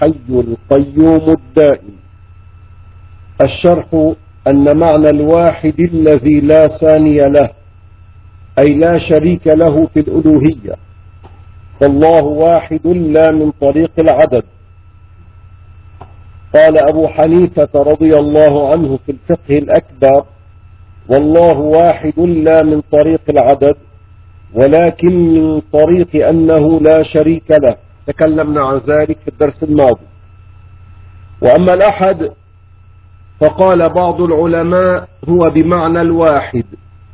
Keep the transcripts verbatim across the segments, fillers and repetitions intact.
الحي القيوم الدائم. الشرح أن معنى الواحد الذي لا ثاني له، أي لا شريك له في الألوهية، فالله واحد لا من طريق العدد. قال أبو حنيفة رضي الله عنه في الفقه الأكبر: والله واحد لا من طريق العدد، ولكن من طريق أنه لا شريك له. تكلمنا عن ذلك في الدرس الماضي. وأما الأحد فقال بعض العلماء هو بمعنى الواحد،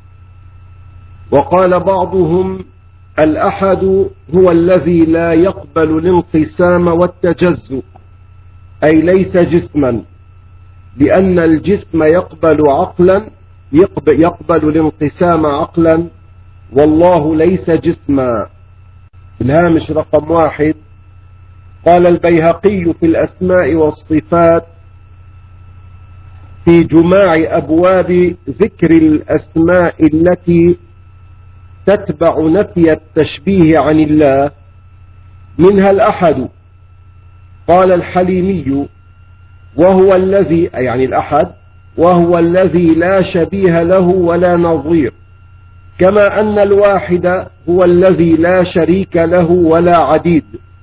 وقال بعضهم الأحد هو الذي لا يقبل الانقسام والتجزؤ، أي ليس جسما، لأن الجسم يقبل عقلا يقبل الانقسام عقلا، والله ليس جسما. الهامش رقم واحد: قال البيهقي في الأسماء والصفات في جماع أبواب ذكر الأسماء التي تتبع نفي التشبيه عن الله، منها الأحد. قال الحليمي: وهو الذي، يعني الأحد، وهو الذي لا شبيه له ولا نظير، كما أن الواحد هو الذي لا شريك له ولا عديد.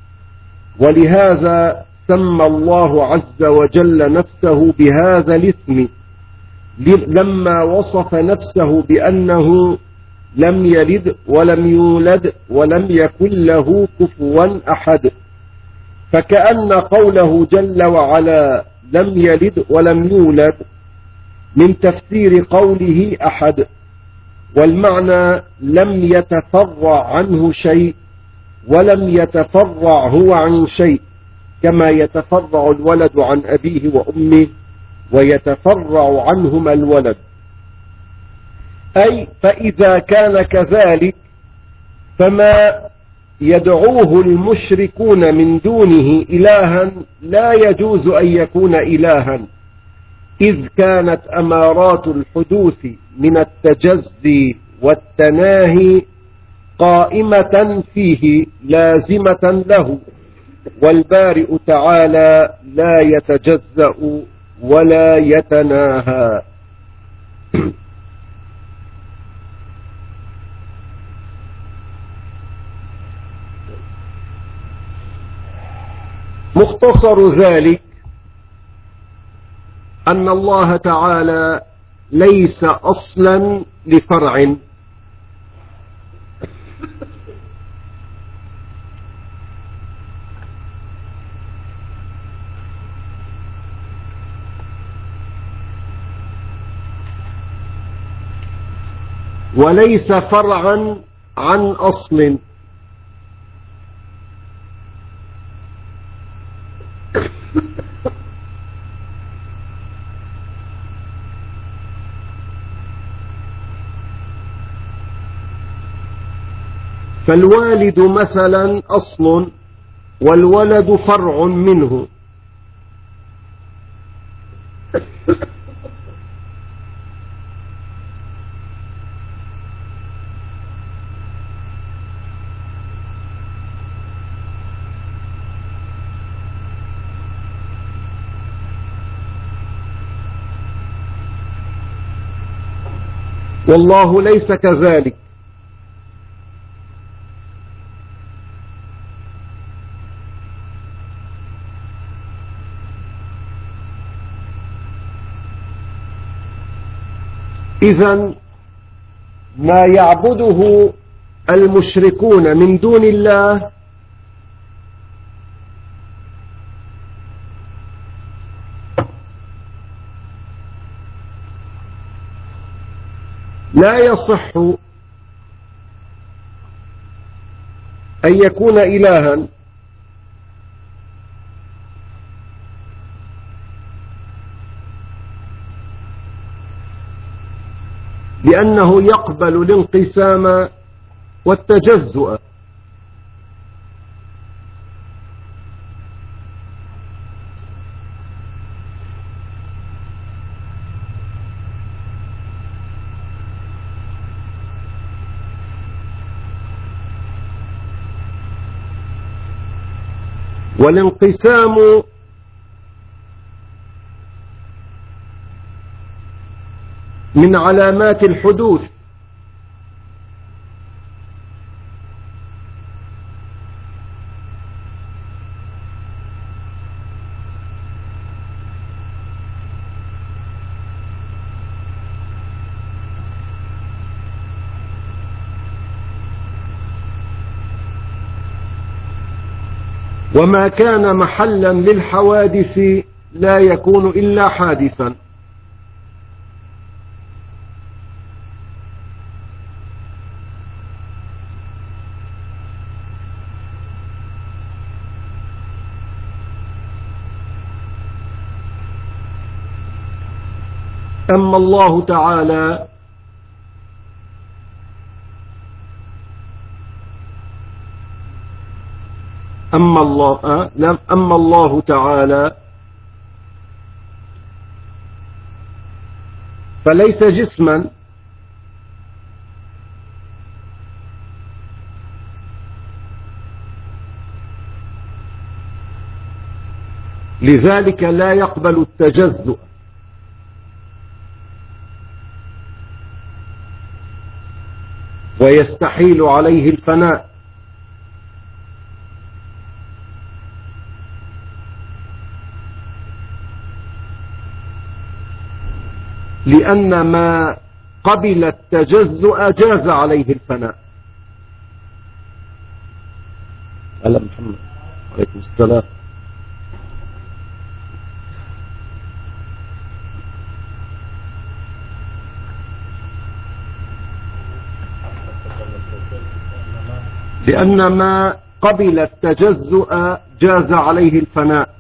ولهذا سمى الله عز وجل نفسه بهذا الاسم لما وصف نفسه بأنه لم يلد ولم يولد ولم يكن له كفوا أحد. فكأن قوله جل وعلا لم يلد ولم يولد من تفسير قوله أحد، والمعنى لم يتفرع عنه شيء ولم يتفرع هو عن شيء، كما يتفرع الولد عن أبيه وأمه ويتفرع عنهما الولد. أي فإذا كان كذلك فما يدعوه المشركون من دونه إلها لا يجوز أن يكون إلها، إذ كانت أمارات الحدوث من التجزي والتناهي قائمة فيه لازمة له، والبارئ تعالى لا يتجزأ ولا يتناهى. مختصر ذلك أن الله تعالى ليس أصلا لفرع، وليس فرعا عن أصل، فالوالد مثلا أصل والولد فرع منه. والله ليس كذلك، إذن ما يعبده المشركون من دون الله لا يصح أن يكون إلها، لأنه يقبل الانقسام والتجزؤ. والانقسام من علامات الحدوث، وما كان محلا للحوادث لا يكون إلا حادثا. أما الله تعالى أما الله أه؟ أما الله تعالى فليس جسما، لذلك لا يقبل التجزؤ، ويستحيل عليه الفناء، لأن ما قبل التجزؤ جاز عليه الفناء. ألا محمد عليكم السلام. لأن ما قبل التجزؤ جاز عليه الفناء.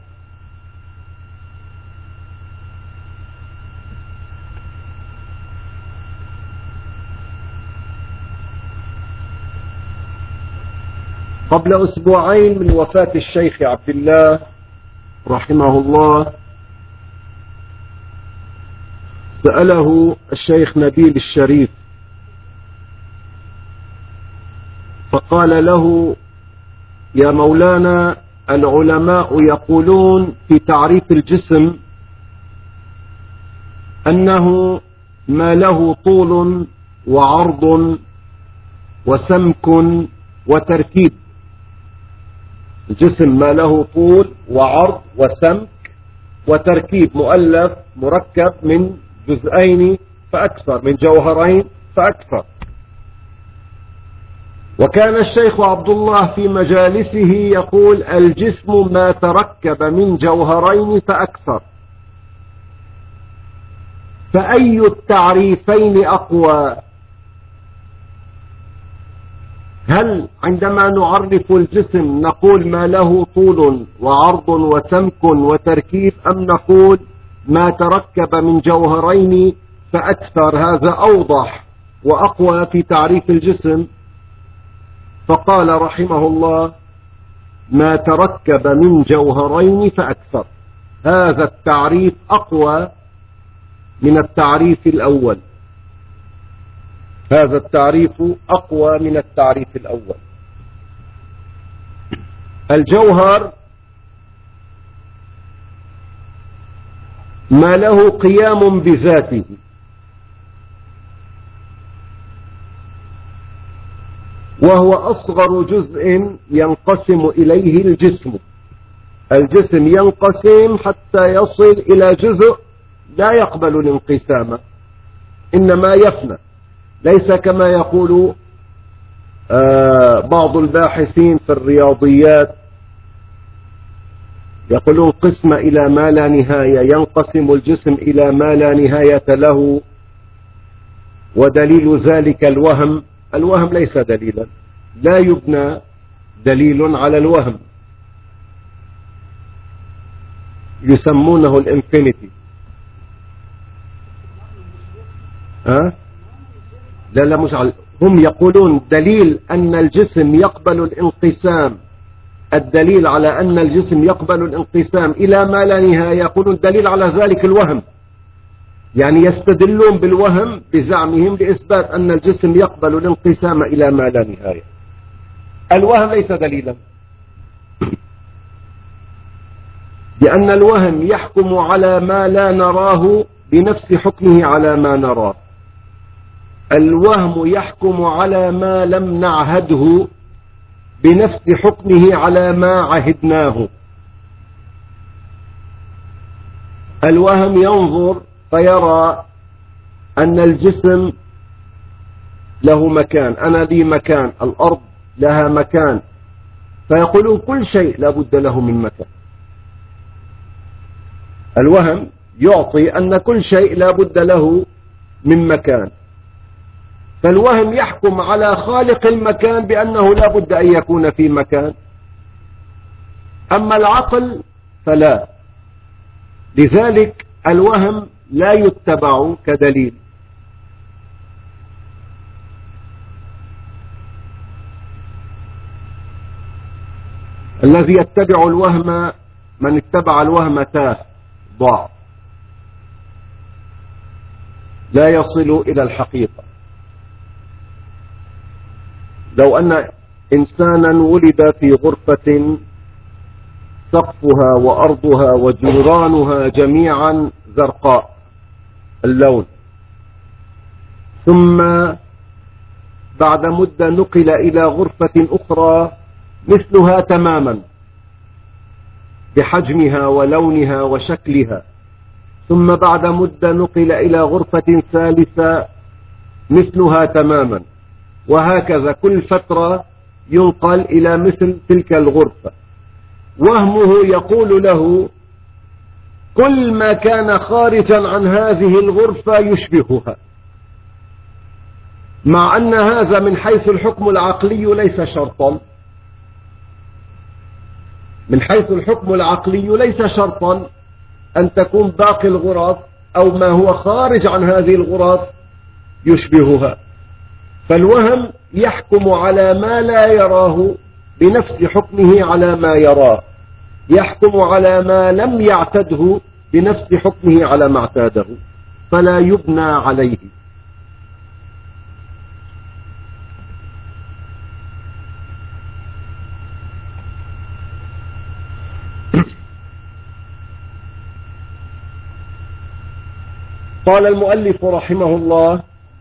قبل أسبوعين من وفاة الشيخ عبد الله رحمه الله سأله الشيخ نبيل الشريف فقال له: يا مولانا، العلماء يقولون في تعريف الجسم أنه ما له طول وعرض وسمك وتركيب. الجسم ما له طول وعرض وسمك وتركيب، مؤلف مركب من جزئين فأكثر، من جوهرين فأكثر. وكان الشيخ عبد الله في مجالسه يقول: الجسم ما تركب من جوهرين فأكثر. فأي التعريفين أقوى؟ هل عندما نعرف الجسم نقول ما له طول وعرض وسمك وتركيب، أم نقول ما تركب من جوهرين فأكثر؟ هذا أوضح وأقوى في تعريف الجسم. فقال رحمه الله: ما تركب من جوهرين فأكثر. هذا التعريف أقوى من التعريف الأول. هذا التعريف أقوى من التعريف الأول. الجوهر ما له قيام بذاته، وهو أصغر جزء ينقسم إليه الجسم. الجسم ينقسم حتى يصل إلى جزء لا يقبل الانقسام، إنما يفنى، ليس كما يقول آه بعض الباحثين في الرياضيات، يقولون قسم إلى ما لا نهاية، ينقسم الجسم إلى ما لا نهاية له، ودليل ذلك الوهم. الوهم ليس دليلا، لا يبنى دليل على الوهم، يسمونه الانفينيتي. ها؟ لا لا مش على، هم يقولون دليل أن الجسم يقبل الانقسام، الدليل على أن الجسم يقبل الانقسام إلى ما لا نهاية، يقولون دليل على ذلك الوهم. يعني يستدلون بالوهم بزعمهم لإثبات أن الجسم يقبل الانقسام إلى ما لا نهاية. الوهم ليس دليلا. لأن الوهم يحكم على ما لا نراه بنفس حكمه على ما نراه. الوهم يحكم على ما لم نعهده بنفس حكمه على ما عهدناه. الوهم ينظر فيرى أن الجسم له مكان، أنا لي مكان، الأرض لها مكان، فيقولون كل شيء لا بد له من مكان. الوهم يعطي أن كل شيء لا بد له من مكان، فالوهم يحكم على خالق المكان بأنه لا بد أن يكون في مكان. أما العقل فلا، لذلك الوهم لا يتبع كدليل. الذي يتبع الوهم، من اتبع الوهم تاه، ضاع، لا يصل إلى الحقيقة. لو أن إنسانا ولد في غرفة سقفها وأرضها وجيرانها جميعا زرقاء اللون، ثم بعد مدة نقل إلى غرفة أخرى مثلها تماما بحجمها ولونها وشكلها، ثم بعد مدة نقل إلى غرفة ثالثة مثلها تماما، وهكذا كل فترة ينقل إلى مثل تلك الغرفة. وهمه يقول له كل ما كان خارجا عن هذه الغرفة يشبهها، مع أن هذا من حيث الحكم العقلي ليس شرطا. من حيث الحكم العقلي ليس شرطا أن تكون باقي الغرف أو ما هو خارج عن هذه الغرف يشبهها. فالوهم يحكم على ما لا يراه بنفس حكمه على ما يراه، يحكم على ما لم يعتده بنفس حكمه على ما اعتاده، فلا يبنى عليه. قال المؤلف رحمه الله: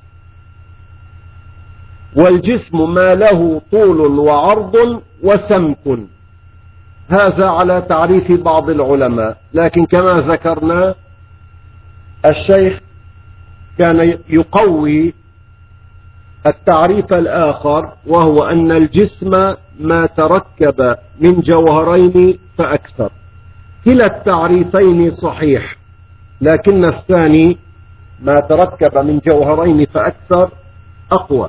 والجسم ما له طول وعرض وسمك. هذا على تعريف بعض العلماء، لكن كما ذكرنا الشيخ كان يقوي التعريف الآخر، وهو أن الجسم ما تركب من جوهرين فأكثر. كلا التعريفين صحيح، لكن الثاني ما تركب من جوهرين فأكثر أقوى.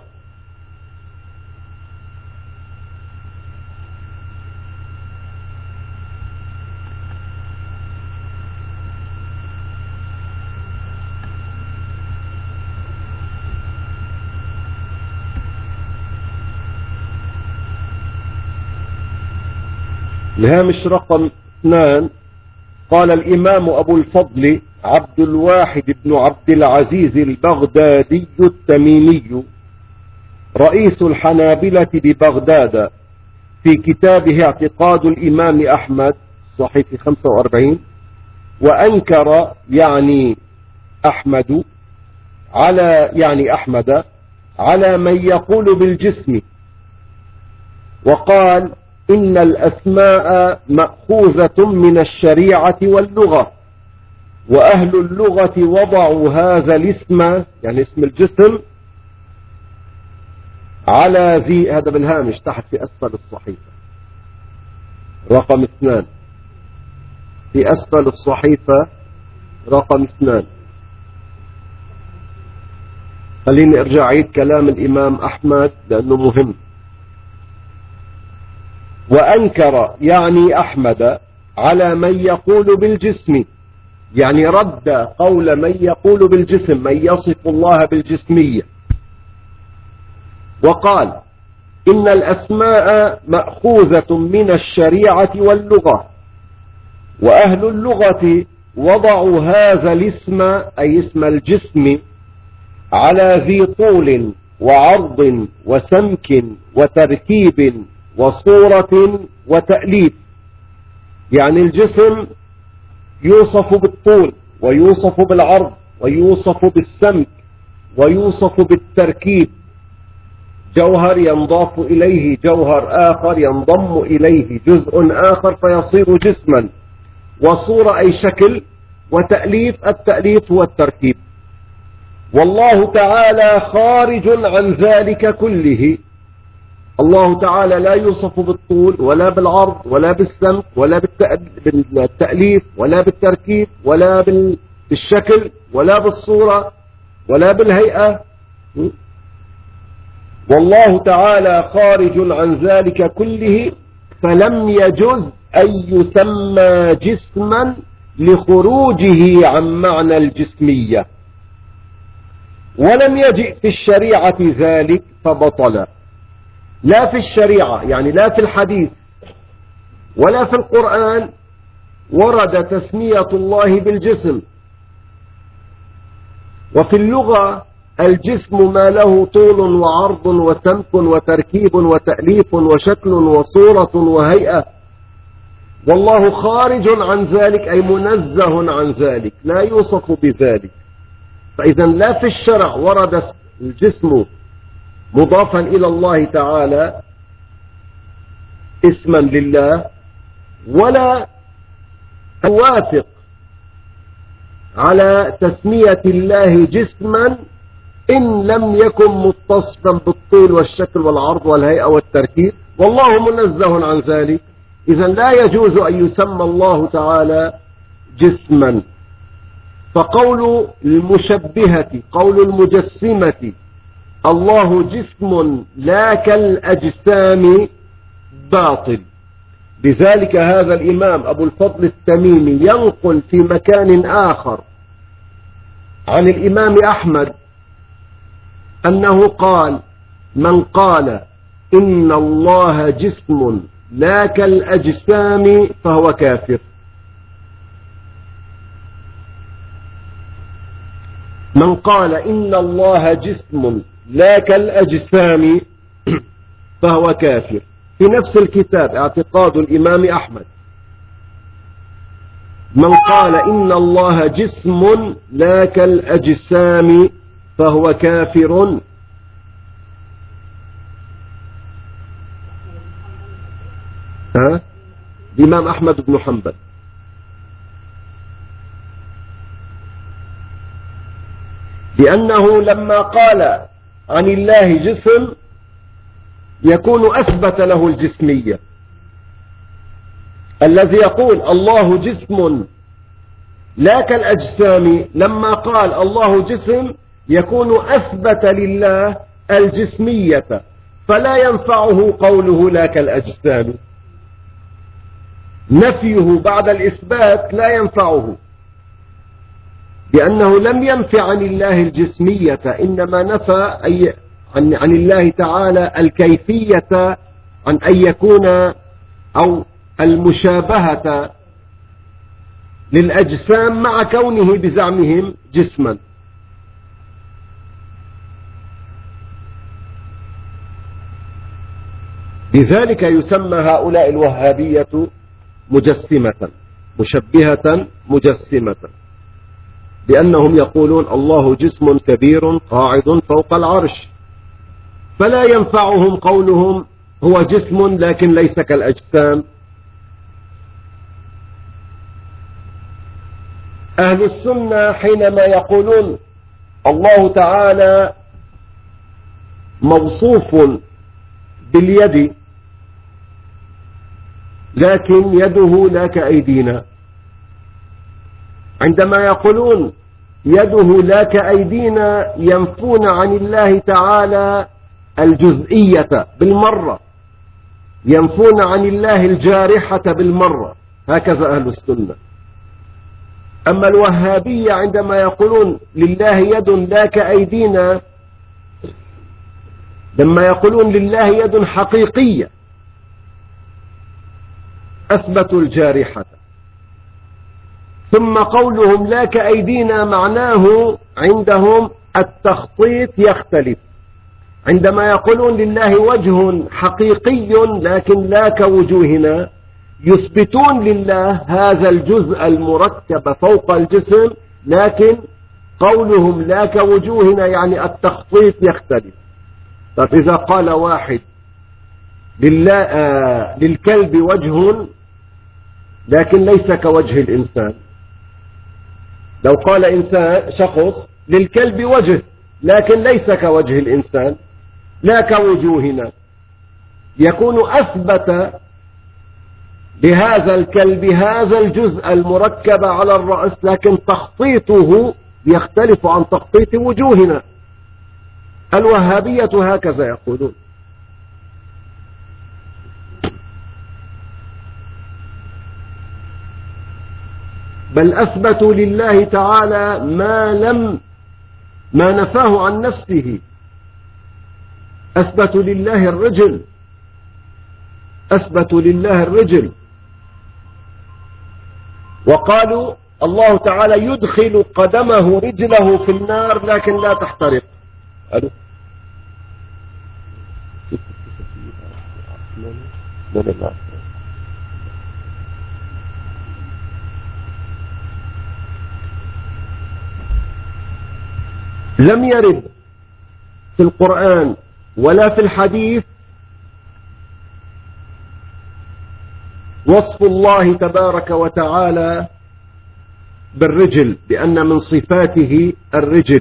الهامش رقم اثنان: قال الإمام أبو الفضل عبد الواحد بن عبد العزيز البغدادي التميمي رئيس الحنابلة ببغداد في كتابه اعتقاد الإمام أحمد صحيفة خمسة وأربعين: وأنكر يعني أحمد على يعني أحمد على من يقول بالجسم، وقال إن الأسماء مأخوذة من الشريعة واللغة، وأهل اللغة وضعوا هذا الاسم يعني اسم الجسم على ذي، هذا بالهامش تحت في أسفل الصحيفة رقم اثنان، في أسفل الصحيفة رقم اثنان. خليني ارجع عيد كلام الإمام أحمد لأنه مهم. وأنكر يعني أحمد على من يقول بالجسم، يعني رد قول من يقول بالجسم، من يصف الله بالجسمية، وقال إن الأسماء مأخوذة من الشريعة واللغة، وأهل اللغة وضعوا هذا الاسم أي اسم الجسم على ذي طول وعرض وسمك وتركيب وصورة وتأليف. يعني الجسم يوصف بالطول ويوصف بالعرض ويوصف بالسمك ويوصف بالتركيب، جوهر ينضاف إليه جوهر آخر ينضم إليه جزء آخر فيصير جسما، وصورة أي شكل، وتأليف التأليف هو التركيب. والله تعالى خارج عن ذلك كله. الله تعالى لا يوصف بالطول ولا بالعرض ولا بالسمك ولا بالتأليف ولا بالتركيب ولا بالشكل ولا بالصورة ولا بالهيئة. والله تعالى خارج عن ذلك كله، فلم يجز أن يسمى جسما لخروجه عن معنى الجسمية، ولم يجئ في الشريعة ذلك فبطل. لا في الشريعة يعني لا في الحديث ولا في القرآن ورد تسمية الله بالجسم. وفي اللغة الجسم ما له طول وعرض وسمك وتركيب وتأليف وشكل وصورة وهيئة، والله خارج عن ذلك أي منزه عن ذلك، لا يوصف بذلك. فإذا لا في الشرع ورد الجسم مضافا إلى الله تعالى اسما لله، ولا توافق على تسمية الله جسما إن لم يكن متصفا بالطول والشكل والعرض والهيئة والتركيب، والله منزه عن ذلك. إذا لا يجوز أن يسمى الله تعالى جسما. فقول المشبهة قول المجسمة الله جسم لا كالأجسام باطل. بذلك هذا الإمام أبو الفضل التميمي ينقل في مكان آخر عن الإمام أحمد أنه قال: من قال إن الله جسم لا كالأجسام فهو كافر. من قال إن الله جسم لا كالأجسام فهو كافر. في نفس الكتاب اعتقاد الإمام أحمد: من قال إن الله جسم لا كالأجسام فهو كافر. ها؟ الإمام أحمد بن حنبل. لأنه لما قال عن الله جسم يكون أثبت له الجسمية. الذي يقول الله جسم لا كالأجسام لما قال الله جسم يكون أثبت لله الجسمية، فلا ينفعه قوله لا كالأجسام. نفيه بعد الإثبات لا ينفعه، لأنه لم ينفع عن الله الجسمية، إنما نفى أي عن, عن الله تعالى الكيفية، عن أن يكون أو المشابهة للأجسام مع كونه بزعمهم جسما. لذلك يسمى هؤلاء الوهابية مجسمة، مشبهة مجسمة، لأنهم يقولون الله جسم كبير قاعد فوق العرش، فلا ينفعهم قولهم هو جسم لكن ليس كالأجسام. أهل السنة حينما يقولون الله تعالى موصوف باليد لكن يده لا كأيدينا، عندما يقولون يده لا كأيدينا ينفون عن الله تعالى الجزئية بالمرة، ينفون عن الله الجارحة بالمرة. هكذا أهل السنة. أما الوهابية عندما يقولون لله يد لا كأيدينا، لما يقولون لله يد حقيقية أثبتوا الجارحة. ثم قولهم لا كأيدينا معناه عندهم التخطيط يختلف. عندما يقولون لله وجه حقيقي لكن لا كوجوهنا، يثبتون لله هذا الجزء المركب فوق الجسم، لكن قولهم لا كوجوهنا يعني التخطيط يختلف. فإذا قال واحد لله آه للكلب وجه لكن ليس كوجه الإنسان، لو قال إنسان شخص للكلب وجه لكن ليس كوجه الإنسان لا كوجوهنا، يكون أثبت لهذا الكلب هذا الجزء المركب على الرأس، لكن تخطيطه يختلف عن تخطيط وجوهنا. الوهابية هكذا يقولون. بل أثبتوا لله تعالى ما لم ما نفاه عن نفسه. أثبتوا لله الرجل، أثبتوا لله الرجل، وقالوا الله تعالى يدخل قدمه رجله في النار لكن لا تحترق. ألو لم يرد في القرآن ولا في الحديث وصف الله تبارك وتعالى بالرجل، بأن من صفاته الرجل.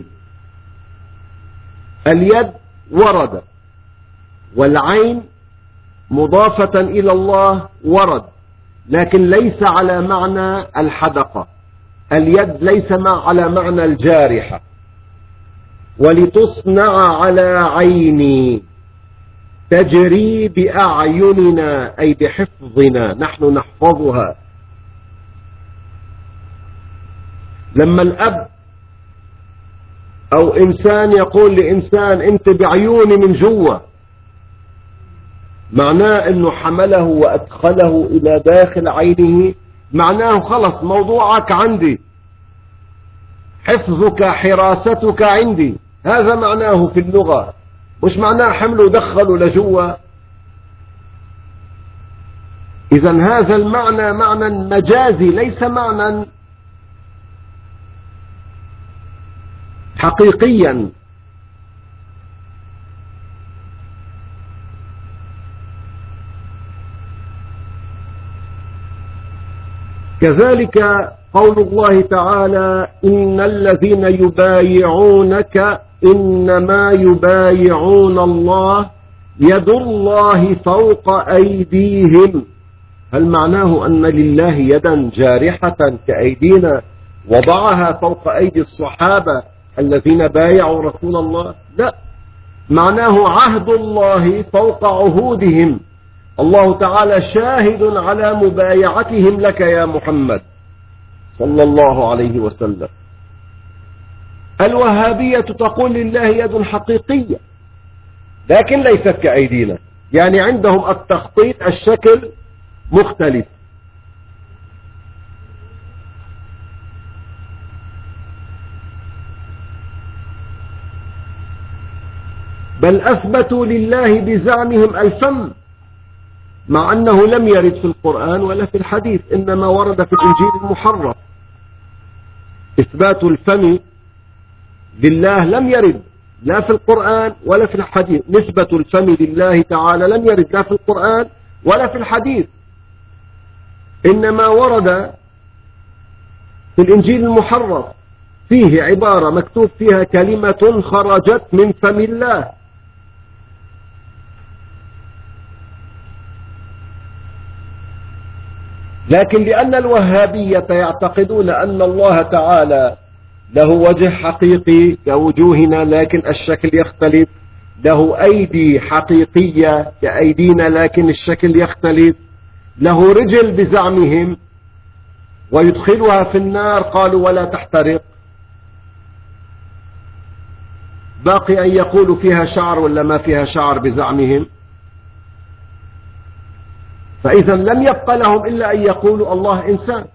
اليد ورد، والعين مضافة إلى الله ورد، لكن ليس على معنى الحدقة. اليد ليس على معنى الجارحة. ولتصنع على عيني تجري بأعيننا أي بحفظنا، نحن نحفظها. لما الأب أو إنسان يقول لإنسان أنت بعيوني من جوا، معناه أنه حمله وأدخله إلى داخل عينه، معناه خلص موضوعك عندي، حفظك حراستك عندي، هذا معناه في اللغة، مش معناه حمله ودخله لجوا. إذن هذا المعنى معنى مجازي ليس معنى حقيقيا. كذلك قول الله تعالى إن الذين يبايعونك إنما يبايعون الله يد الله فوق أيديهم. هل معناه أن لله يدا جارحة كأيدينا وضعها فوق أيدي الصحابة الذين بايعوا رسول الله؟ لا، معناه عهد الله فوق عهودهم. الله تعالى شاهد على مبايعتهم لك يا محمد صلى الله عليه وسلم. الوهابية تقول لله يد حقيقية لكن ليست كأيدينا، يعني عندهم التخطيط الشكل مختلف. بل أثبتوا لله بزعمهم الفم، مع أنه لم يرد في القرآن ولا في الحديث، إنما ورد في الإنجيل المحرف. إثبات الفم لله لم يرد لا في القرآن ولا في الحديث. نسبة الفم لله تعالى لم يرد لا في القرآن ولا في الحديث، إنما ورد في الإنجيل المحرف، فيه عبارة مكتوب فيها كلمة خرجت من فم الله. لكن لأن الوهابية يعتقدون أن الله تعالى له وجه حقيقي كوجوهنا لكن الشكل يختلف، له أيدي حقيقية كأيدينا لكن الشكل يختلف، له رجل بزعمهم ويدخلها في النار قالوا ولا تحترق، باقي أن يقولوا فيها شعر ولا ما فيها شعر بزعمهم. فإذا لم يبق لهم إلا أن يقولوا الله إنسان.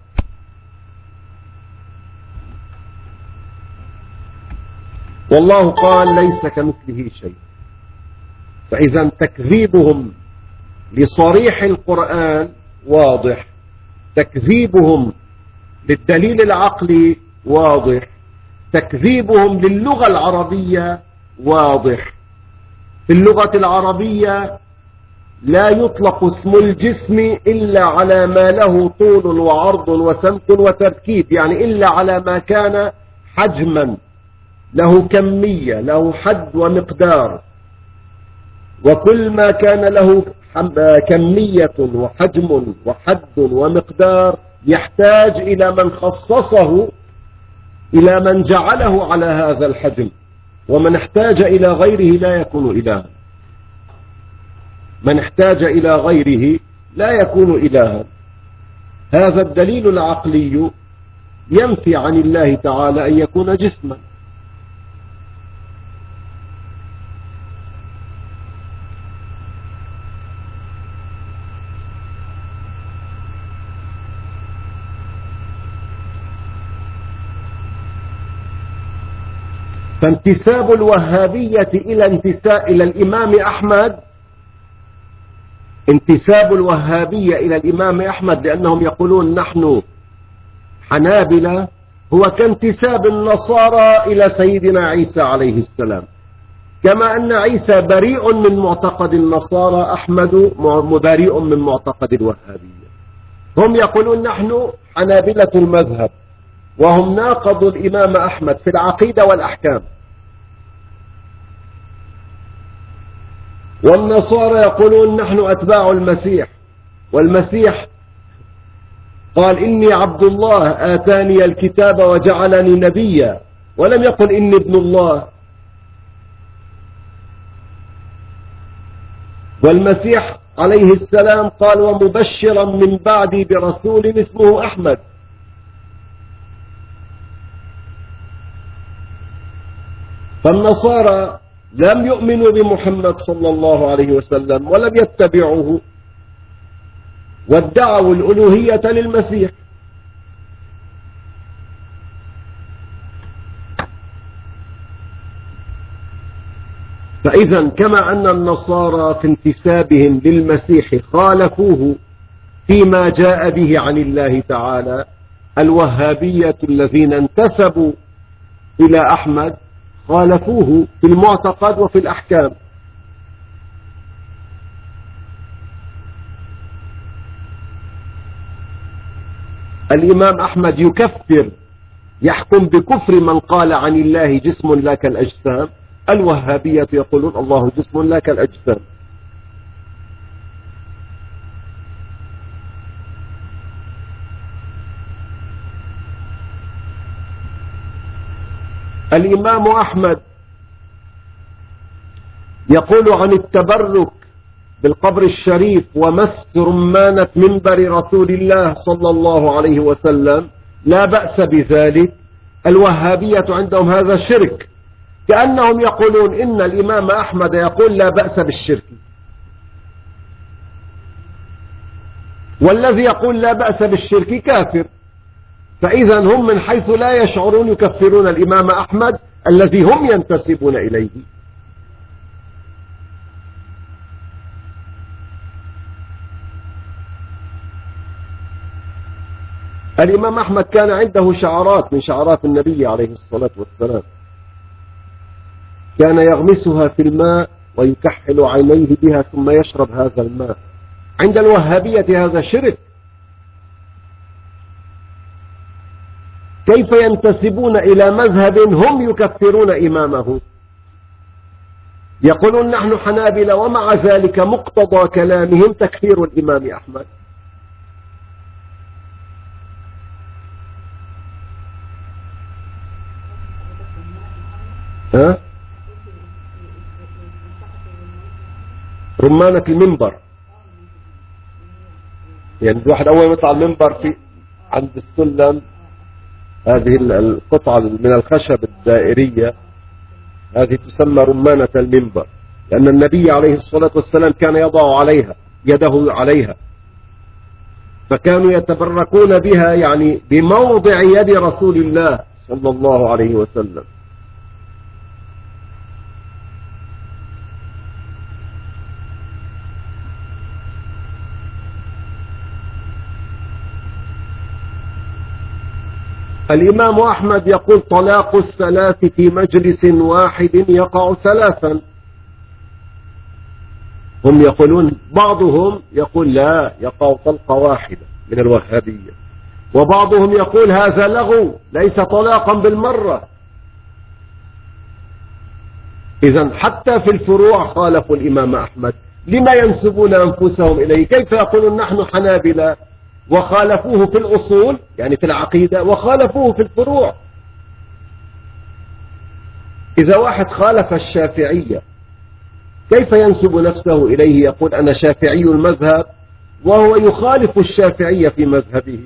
والله قال ليس كمثله شيء. فإذا تكذيبهم لصريح القرآن واضح، تكذيبهم للدليل العقلي واضح، تكذيبهم للغة العربية واضح. في اللغة العربية لا يطلق اسم الجسم إلا على ما له طول وعرض وسمك وتركيب، يعني إلا على ما كان حجما، له كمية، له حد ومقدار. وكل ما كان له كمية وحجم وحد ومقدار يحتاج إلى من خصصه، إلى من جعله على هذا الحجم. ومن احتاج إلى غيره لا يكون إلها، من احتاج إلى غيره لا يكون إلها. هذا الدليل العقلي ينفي عن الله تعالى أن يكون جسما. فانتساب الوهابية إلى انتساء إلى الإمام أحمد، انتساب الوهابية إلى الإمام أحمد لأنهم يقولون نحن حنابلة، هو كانتساب النصارى إلى سيدنا عيسى عليه السلام. كما أن عيسى بريء من معتقد النصارى، أحمد بريء من معتقد الوهابية. هم يقولون نحن حنابلة المذهب، وهم ناقضوا الإمام أحمد في العقيدة والأحكام. والنصارى يقولون نحن أتباع المسيح، والمسيح قال إني عبد الله آتاني الكتاب وجعلني نبيا، ولم يقل إني ابن الله. والمسيح عليه السلام قال ومبشرا من بعدي برسول اسمه أحمد. فالنصارى لم يؤمنوا بمحمد صلى الله عليه وسلم ولم يتبعوه، وادعوا الألوهية للمسيح. فإذا كما أن النصارى في انتسابهم للمسيح خالفوه فيما جاء به عن الله تعالى، الوهابية الذين انتسبوا إلى أحمد خالفوه في المعتقد وفي الأحكام. الإمام أحمد يكفر، يحكم بكفر من قال عن الله جسم لا كالأجسام. الوهابية يقولون الله جسم لا كالأجسام. الإمام أحمد يقول عن التبرك بالقبر الشريف ومس رمانة منبر رسول الله صلى الله عليه وسلم لا بأس بذلك. الوهابية عندهم هذا شرك، كأنهم يقولون إن الإمام أحمد يقول لا بأس بالشرك، والذي يقول لا بأس بالشرك كافر. فإذا هم من حيث لا يشعرون يكفرون الإمام أحمد الذي هم ينتسبون إليه. الإمام أحمد كان عنده شعرات من شعرات النبي عليه الصلاة والسلام، كان يغمسها في الماء ويكحل عينيه بها ثم يشرب هذا الماء. عند الوهابية هذا شرك. كيف ينتسبون إلى مذهب هم يكفرون إمامه؟ يقولون نحن حنابلة، ومع ذلك مقتضى كلامهم تكفير الإمام أحمد. ها؟ رمانة المنبر، يعني الواحد أول ما يطلع المنبر في عند السلم، هذه القطعة من الخشب الدائرية هذه تسمى رمانة المنبر، لأن النبي عليه الصلاة والسلام كان يضع عليها يده عليها، فكانوا يتبركون بها، يعني بموضع يد رسول الله صلى الله عليه وسلم. الإمام أحمد يقول طلاق الثلاث في مجلس واحد يقع ثلاثا. هم يقولون بعضهم يقول لا، يقع طلقة واحدة من الوهابية، وبعضهم يقول هذا لغو ليس طلاقا بالمرة. إذن حتى في الفروع خالفوا الإمام أحمد. لما ينسبون أنفسهم إليه؟ كيف يقولون نحن حنابلة وخالفوه في الأصول يعني في العقيدة وخالفوه في الفروع؟ إذا واحد خالف الشافعية كيف ينسب نفسه إليه يقول أنا شافعي المذهب وهو يخالف الشافعية في مذهبه؟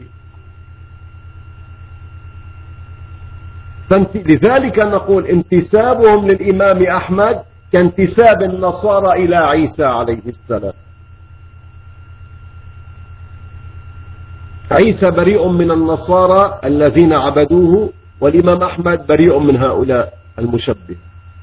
لذلك نقول انتسابهم للإمام أحمد كانتساب النصارى إلى عيسى عليه السلام. عيسى بريء من النصارى الذين عبدوه، والإمام أحمد بريء من هؤلاء المشبه.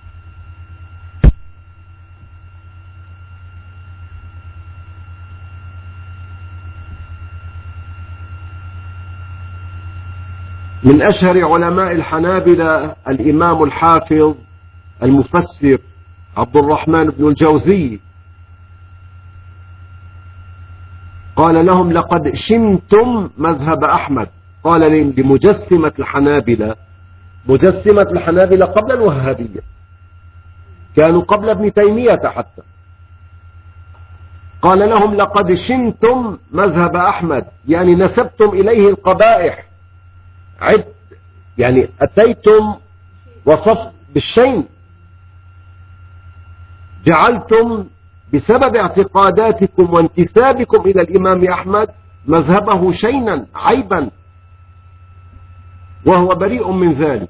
من أشهر علماء الحنابلة الإمام الحافظ المفسر عبد الرحمن بن الجوزي، قال لهم لقد شنتم مذهب أحمد. قال لمجسمة الحنابلة، مجسمة الحنابلة قبل الوهابية، كانوا قبل ابن تيمية حتى. قال لهم لقد شنتم مذهب أحمد، يعني نسبتم إليه القبائح، عد يعني أتيتم وصف بالشين، جعلتم بسبب اعتقاداتكم وانتسابكم إلى الإمام أحمد مذهبه شينا عيبا، وهو بريء من ذلك.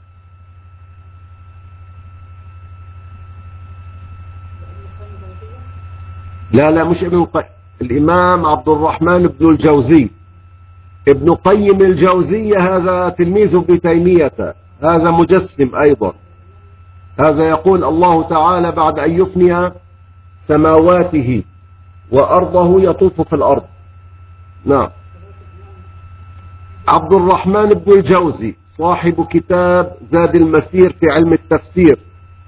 لا لا مش ابن القيم، الإمام عبد الرحمن بن الجوزي. ابن قيم الجوزية هذا تلميذ ابن تيمية، هذا مجسم أيضا. هذا يقول الله تعالى بعد أن يفني سماواته وأرضه يطوف في الأرض. نعم. عبد الرحمن بن الجوزي صاحب كتاب زاد المسير في علم التفسير،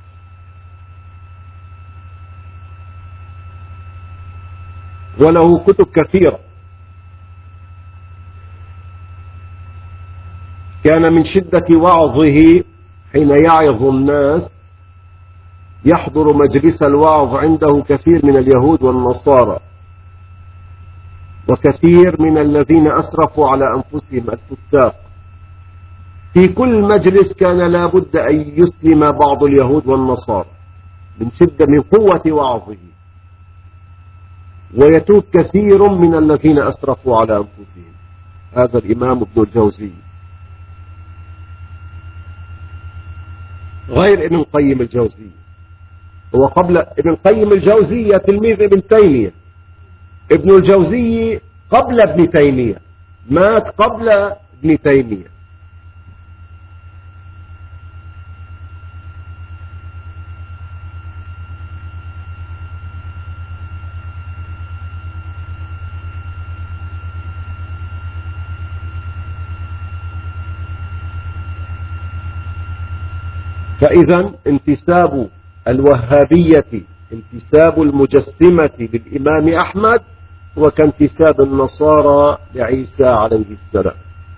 وله كتب كثيرة. كان من شدة وعظه حين يعظ الناس يحضر مجلس الوعظ عنده كثير من اليهود والنصارى وكثير من الذين أسرفوا على أنفسهم الفساق. في كل مجلس كان لابد أن يسلم بعض اليهود والنصارى من شدة من قوة وعظه، ويتوب كثير من الذين أسرفوا على أنفسهم. هذا الإمام ابن الجوزي، غير ابن قيم الجوزي. هو قبل ابن قيم الجوزية تلميذ ابن تيمية. ابن الجوزي قبل ابن تيمية، مات قبل ابن تيمية. فإذا انتساب الوهابية، انتساب المجسمة للإمام أحمد وكانتساب النصارى لعيسى عليه السلام.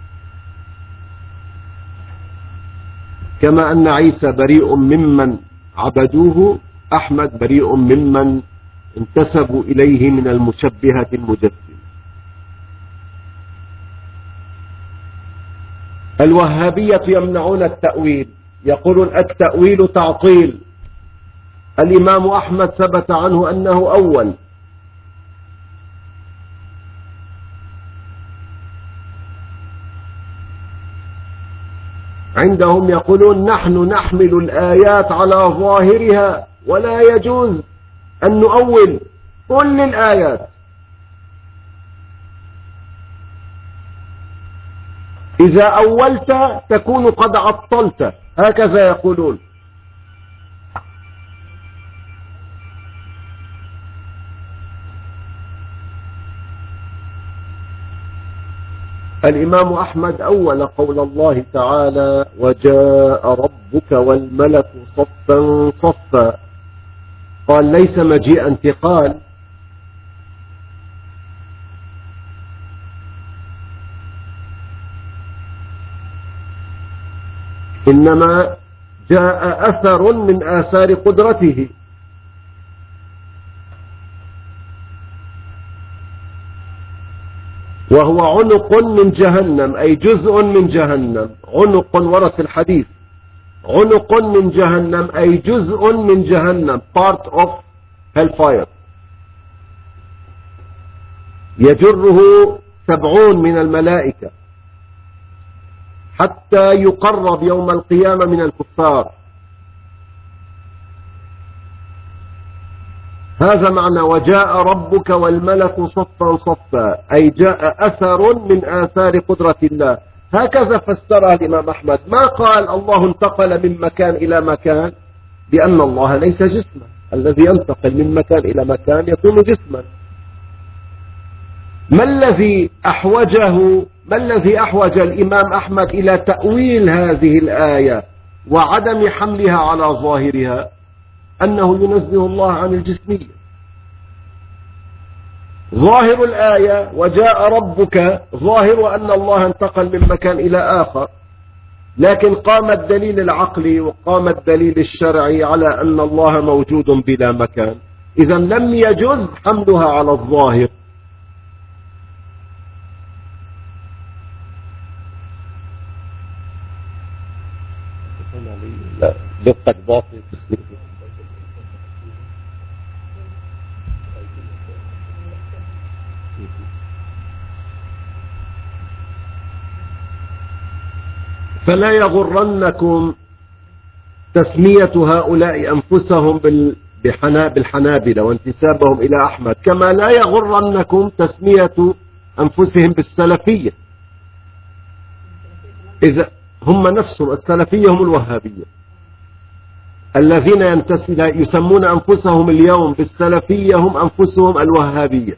كما أن عيسى بريء ممن عبدوه، أحمد بريء ممن انتسبوا إليه من المشبهة المجسمة. الوهابية يمنعون التأويل، يقولون التأويل تعطيل. الإمام أحمد ثبت عنه أنه أول. عندهم يقولون نحن نحمل الآيات على ظاهرها ولا يجوز أن نؤول كل الآيات. إذا أولت تكون قد عطلت، هكذا يقولون. الإمام أحمد أول قول الله تعالى وجاء ربك والملك صفا صفا، قال ليس مجيء انتقال، إنما جاء أثر من آثار قدرته. وهو عنق من جهنم، أي جزء من جهنم. عنق ورد في الحديث، عنق من جهنم أي جزء من جهنم، part of hellfire، يجره سبعون من الملائكة حتى يقرب يوم القيامة من الكفار. هذا معنى وجاء ربك والملك صفا صفا، أي جاء أثر من آثار قدرة الله. هكذا فسرها الإمام أحمد، ما قال الله انتقل من مكان إلى مكان، لأن الله ليس جسما، الذي ينتقل من مكان إلى مكان يكون جسما. ما الذي أحوجه ما الذي أحوج الإمام أحمد إلى تأويل هذه الآية وعدم حملها على ظاهرها؟ أنه ينزه الله عن الجسمية. ظاهر الآية وجاء ربك ظاهر أن الله انتقل من مكان إلى آخر، لكن قام الدليل العقلي وقام الدليل الشرعي على أن الله موجود بلا مكان، إذا لم يجوز حملها على الظاهر. لا دقة باطل. فلا يغرنكم تسمية هؤلاء أنفسهم بالحنابلة وانتسابهم إلى أحمد، كما لا يغرنكم تسمية أنفسهم بالسلفية. إذا هم نفسهم السلفية هم الوهابية، الذين يسمون أنفسهم اليوم بالسلفية هم أنفسهم الوهابية.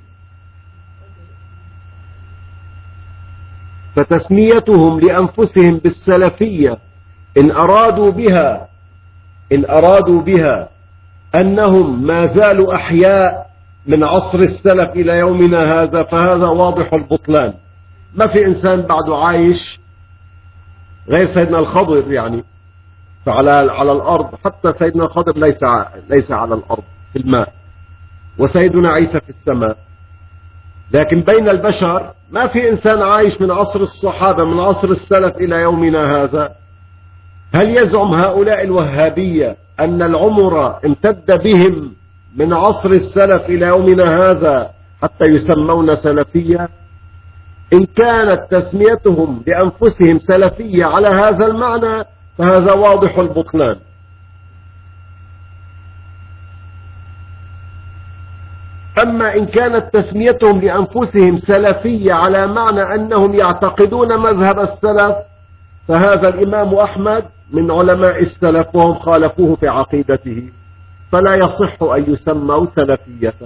فتسميتهم لأنفسهم بالسلفية إن أرادوا بها إن أرادوا بها أنهم ما زالوا أحياء من عصر السلف إلى يومنا هذا، فهذا واضح البطلان. ما في إنسان بعده عايش غير سيدنا الخضر، يعني فعلى على الأرض، حتى سيدنا الخضر ليس ليس على الأرض في الماء، وسيدنا عيسى في السماء. لكن بين البشر ما في إنسان عايش من عصر الصحابة من عصر السلف إلى يومنا هذا. هل يزعم هؤلاء الوهابية أن العمر امتد بهم من عصر السلف إلى يومنا هذا حتى يسمون سلفية؟ إن كانت تسميتهم لأنفسهم سلفية على هذا المعنى فهذا واضح البطلان. أما إن كانت تسميتهم لأنفسهم سلفية على معنى أنهم يعتقدون مذهب السلف، فهذا الإمام أحمد من علماء السلف وهم خالفوه في عقيدته، فلا يصح أن يسموا سلفية.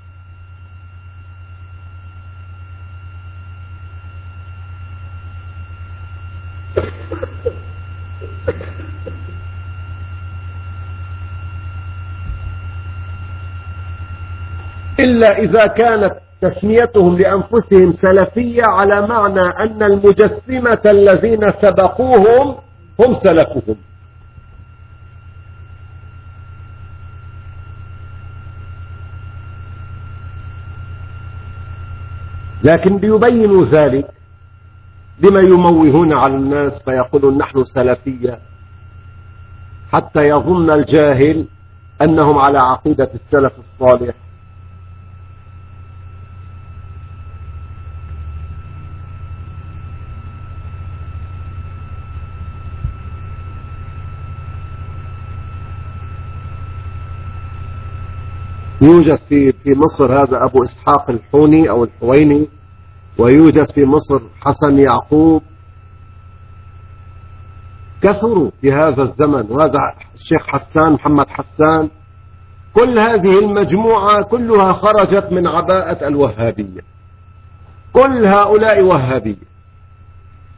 إلا إذا كانت تسميتهم لأنفسهم سلفية على معنى أن المجسمة الذين سبقوهم هم سلفهم. لكن ليبينوا ذلك لما يموهون على الناس فيقولون نحن سلفية، حتى يظن الجاهل أنهم على عقيدة السلف الصالح. يوجد في في مصر هذا أبو إسحاق الحوني أو الحويني، ويوجد في مصر حسن يعقوب، كثروا في هذا الزمن، وهذا الشيخ حسان محمد حسان. كل هذه المجموعة كلها خرجت من عباءة الوهابية، كل هؤلاء وهابية.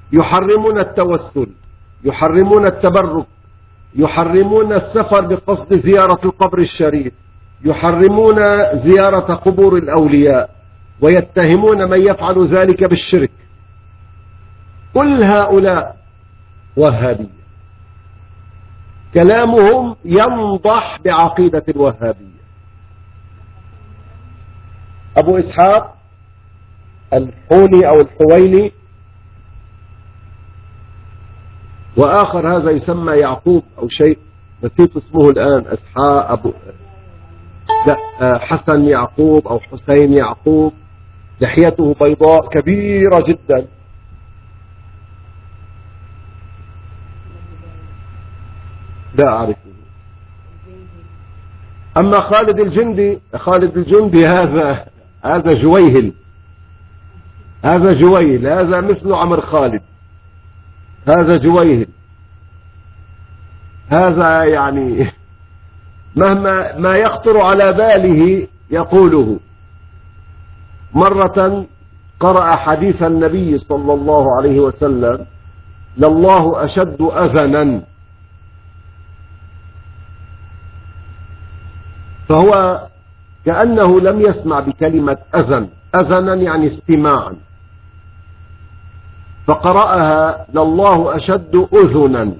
يحرمون التوسل، يحرمون التبرك، يحرمون السفر بقصد زيارة القبر الشريف، يحرمون زيارة قبور الأولياء، ويتهمون من يفعل ذلك بالشرك. كل هؤلاء وهابية، كلامهم ينضح بعقيدة الوهابية. أبو إسحاق الحوني أو الحويني، وآخر هذا يسمى يعقوب أو شيء، نسيت اسمه الآن، أسحاق أبو لا حسن يعقوب أو حسين يعقوب، لحيته بيضاء كبيرة جدا. لا أعرفه. أما خالد الجندي، خالد الجندي هذا هذا جويهل، هذا جويهل، هذا مثل عمر خالد، هذا جويهل، هذا يعني مهما ما يخطر على باله يقوله. مرة قرأ حديث النبي صلى الله عليه وسلم: لله أشد أذنا، فهو كأنه لم يسمع بكلمة أذن، أذنا يعني استماعا، فقرأها: لله أشد أذنا.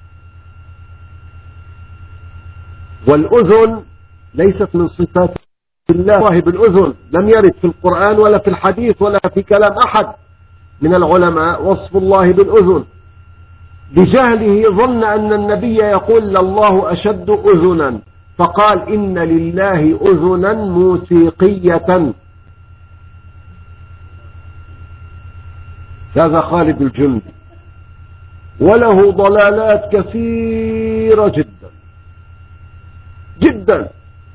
والأذن ليست من صفات الله بالأذن، لم يرد في القرآن ولا في الحديث ولا في كلام أحد من العلماء وصف الله بالأذن. بجهله ظن أن النبي يقول لله أشد أذنا، فقال: إن لله أذنا موسيقية. هذا خالد الجندي، وله ضلالات كثيرة جدا جدا.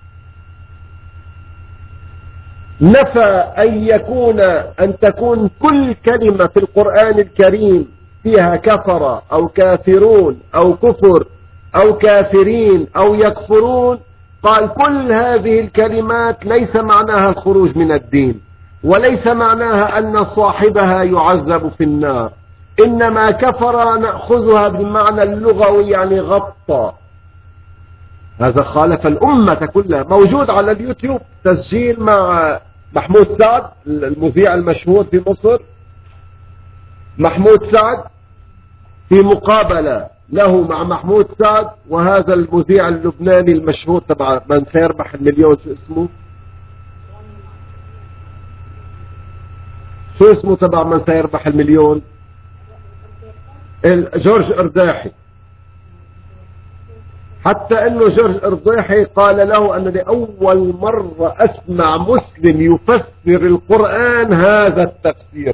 نفى أن يكون أن تكون كل كلمة في القرآن الكريم فيها كفر أو كافرون أو كفر أو كافرين أو يكفرون. قال: كل هذه الكلمات ليس معناها الخروج من الدين، وليس معناها أن صاحبها يعذب في النار، إنما كفر نأخذها بالمعنى اللغوي يعني غطى. هذا خالف الأمة كلها. موجود على اليوتيوب تسجيل مع محمود سعد المذيع المشهور في مصر، محمود سعد في مقابلة له مع محمود سعد وهذا المذيع اللبناني المشهور تبع من سيربح المليون، شو اسمه شو اسمه تبع من سيربح المليون، جورج أرداحي. حتى انه جورج أرداحي قال له: أن لأول مرة أسمع مسلم يفسر القرآن هذا التفسير.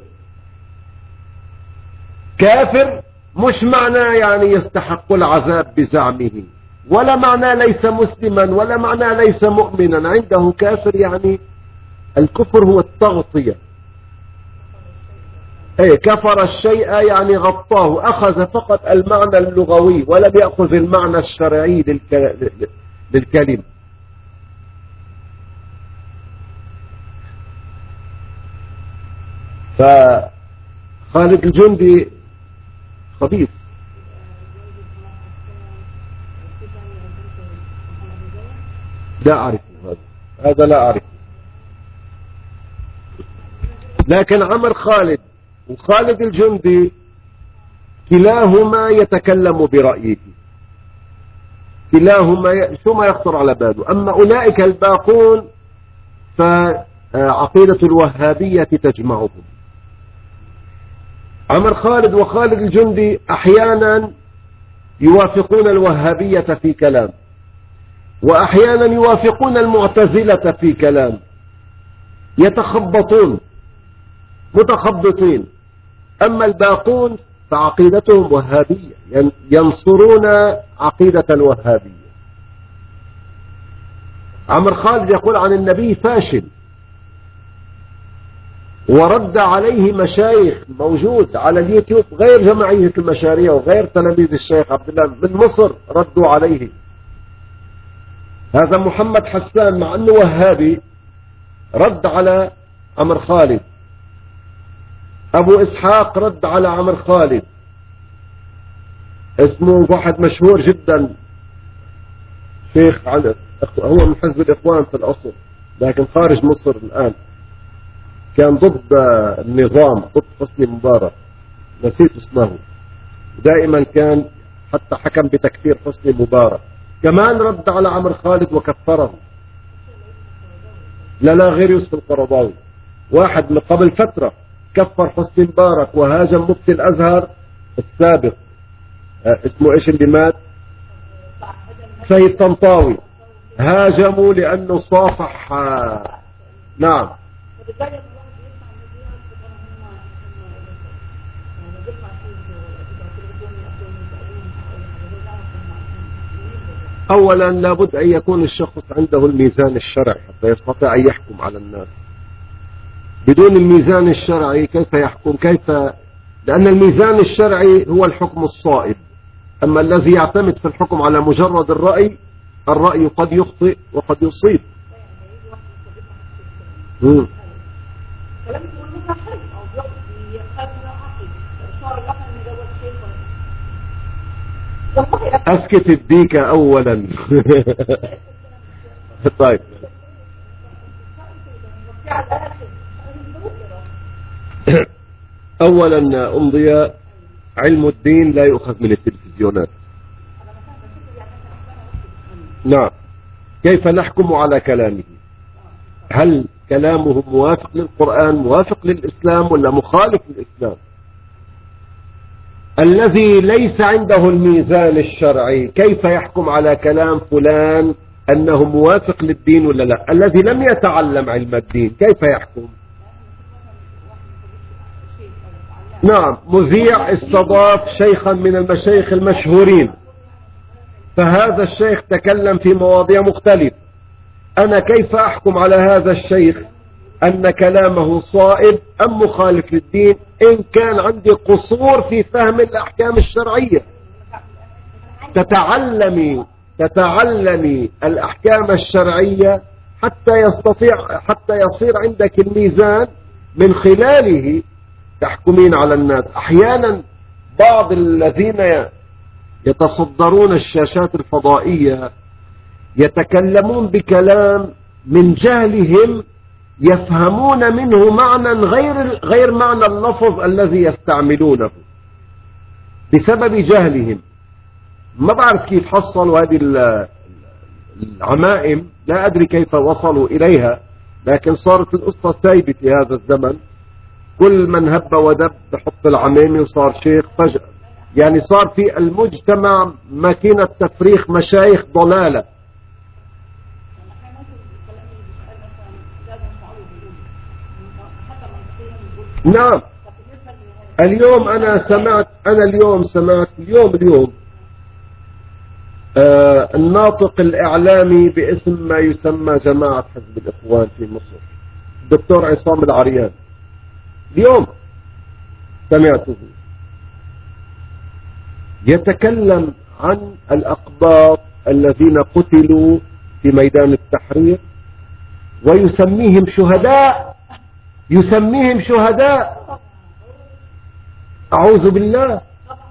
كافر مش معناه يعني يستحق العذاب بزعمه، ولا معناه ليس مسلما، ولا معناه ليس مؤمنا. عنده كافر يعني الكفر هو التغطية. اي كفر الشيء يعني غطاه، أخذ فقط المعنى اللغوي ولم يأخذ المعنى الشرعي للكلمة. فخالد الجندي خبيث. لا أعرف هذا هذا لا أعرف. لكن عمر خالد وخالد الجندي كلاهما يتكلم برأيه، كلاهما ي... شو ما يخطر على باله. أما أولئك الباقون فعقيدة الوهابية تجمعهم. عمر خالد وخالد الجندي أحيانا يوافقون الوهابية في كلام، وأحيانا يوافقون المعتزلة في كلام، يتخبطون متخبطين. أما الباقون فعقيدتهم وهابية، ينصرون عقيدة الوهابية. عمر خالد يقول عن النبي فاشل، ورد عليه مشايخ موجود على اليوتيوب غير جمعية المشاريع وغير تلاميذ الشيخ عبد الله من مصر، ردوا عليه. هذا محمد حسان مع أنه وهابي رد على عمر خالد أبو إسحاق رد على عمرو خالد، اسمه واحد مشهور جدا، شيخ علي، هو من حزب الإخوان في الأصل لكن خارج مصر الآن، كان ضد النظام، ضد حسني مبارك، نسيت اسمه، دائما كان حتى حكم بتكفير حسني مبارك، كمان رد على عمرو خالد وكفره. لا لا غير يوسف القرضاوي، واحد من قبل فترة كفر حسني مبارك وهاجم مفتي الأزهر السابق، آه اسمه ايش اللي مات، سيد طنطاوي، هاجموا لأنه صافح. آه نعم. أولا لابد أن يكون الشخص عنده الميزان الشرعي حتى يستطيع أن يحكم على الناس. بدون الميزان الشرعي كيف يحكم؟ كيف؟ لأن الميزان الشرعي هو الحكم الصائب، أما الذي يعتمد في الحكم على مجرد الرأي، الرأي قد يخطئ وقد يصيب. مم. أسكت الديكة أولا. طيب أولا أمضي، علم الدين لا يؤخذ من التلفزيونات. نعم. كيف نحكم على كلامه؟ هل كلامه موافق للقرآن، موافق للإسلام، ولا مخالف للإسلام؟ الذي ليس عنده الميزان الشرعي كيف يحكم على كلام فلان أنه موافق للدين ولا لا؟ الذي لم يتعلم علم الدين كيف يحكم؟ نعم، مذيع استضاف شيخا من المشايخ المشهورين، فهذا الشيخ تكلم في مواضيع مختلفة، أنا كيف أحكم على هذا الشيخ أن كلامه صائب أم مخالف للدين إن كان عندي قصور في فهم الأحكام الشرعية؟ تتعلمي تتعلمي الأحكام الشرعية حتى يستطيع حتى يصير عندك الميزان من خلاله تحكمين على الناس. أحيانا بعض الذين يتصدرون الشاشات الفضائية يتكلمون بكلام من جهلهم يفهمون منه معنى غير غير معنى اللفظ الذي يستعملونه بسبب جهلهم. ما بعرف كيف حصلوا هذه العمائم، لا أدري كيف وصلوا إليها، لكن صارت القصة سايبة في هذا الزمن، كل من هب ودب بحط العمامة وصار شيخ فجأة، يعني صار في المجتمع ماكينة تفريخ مشايخ ضلالة. نعم. اليوم أنا سمعت أنا اليوم سمعت اليوم اليوم آه الناطق الإعلامي باسم ما يسمى جماعة حزب الإخوان في مصر، الدكتور عصام العريان، اليوم سمعته يتكلم عن الأقباط الذين قتلوا في ميدان التحرير ويسميهم شهداء، يسميهم شهداء. أعوذ بالله.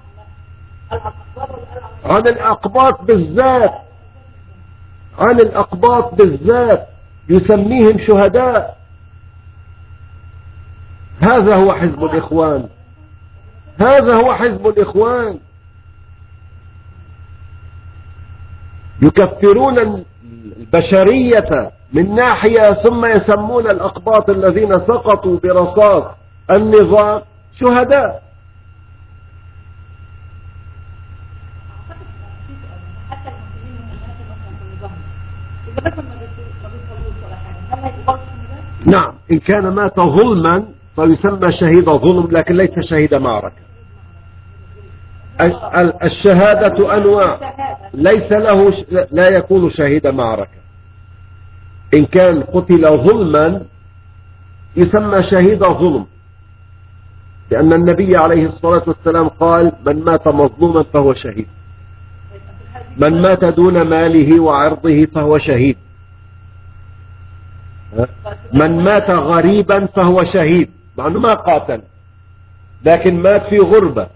عن الأقباط بالذات، عن الأقباط بالذات يسميهم شهداء. هذا هو حزب الإخوان، هذا هو حزب الإخوان. يكفرون البشرية من ناحية ثم يسمون الأقباط الذين سقطوا برصاص النظام شهداء. نعم، إن كان مات ظلما فيسمى شهيد ظلم لكن ليس شهيد معركة. الشهادة أنواع، ليس له لا يكون شهيد معركة. إن كان قتل ظلما يسمى شهيد ظلم، لأن النبي عليه الصلاة والسلام قال من مات مظلوما فهو شهيد، من مات دون ماله وعرضه فهو شهيد، من مات غريبا فهو شهيد، مع أنه ما قاتل لكن مات في غربة.